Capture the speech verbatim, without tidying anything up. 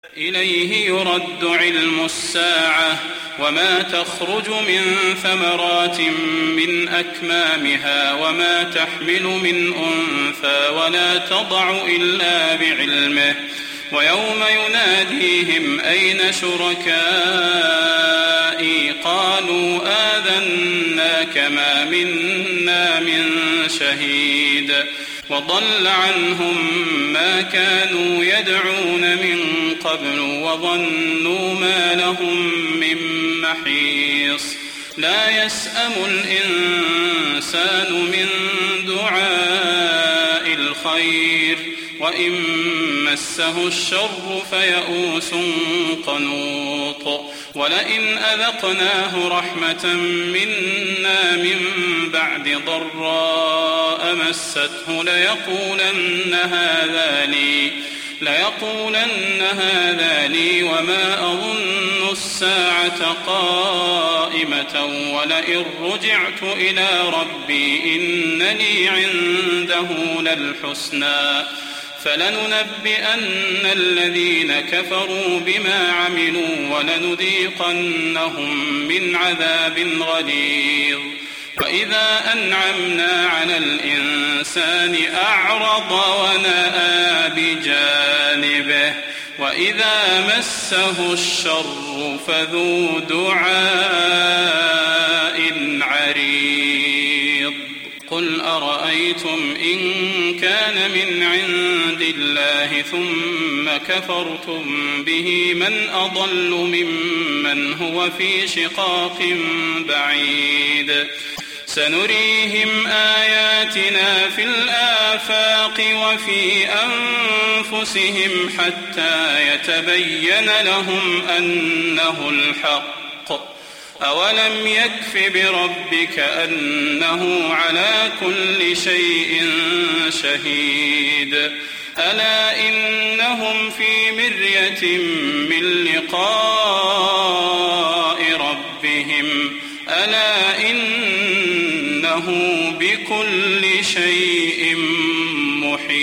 إليه يرد علم الساعة وما تخرج من ثمرات من أكمامها وما تحمل من أنثى ولا تضع إلا بعلمه ويوم يناديهم أين شركائي قالوا آذناك ما منا من شهيد وضل عنهم ما كانوا يدعون من قبل وظنوا ما لهم من محيص لا يسأم الإنسان من دعاء الخير وإن مسه الشر فيئوس قنوط ولئن أذقناه رحمة منا من بعد ضراء مسته ليقولن هذا لي ليقولن هذا لي وما أظن الساعة قائمة ولئن رجعت إلى ربي إن لي عنده للحسنى فلننبئن الذين كفروا بما عملوا ولنذيقنهم من عذاب غليظ وإذا أنعمنا على الإنسان أعرض ونأى بجانبه وإذا مسه الشر فذو دعاء عريض قل أرأيتم إن كان من عند الله ثم كفرتم به من أضل ممن هو في شقاق بعيد سنريهم آياتنا في الآفاق وفي أنفسهم حتى يتبين لهم أنه الحق أولم يكف بربك أنه على كل شيء شهيد ألا إنهم في مرية من لقاء ربهم ألا إنه بكل شيء محيط.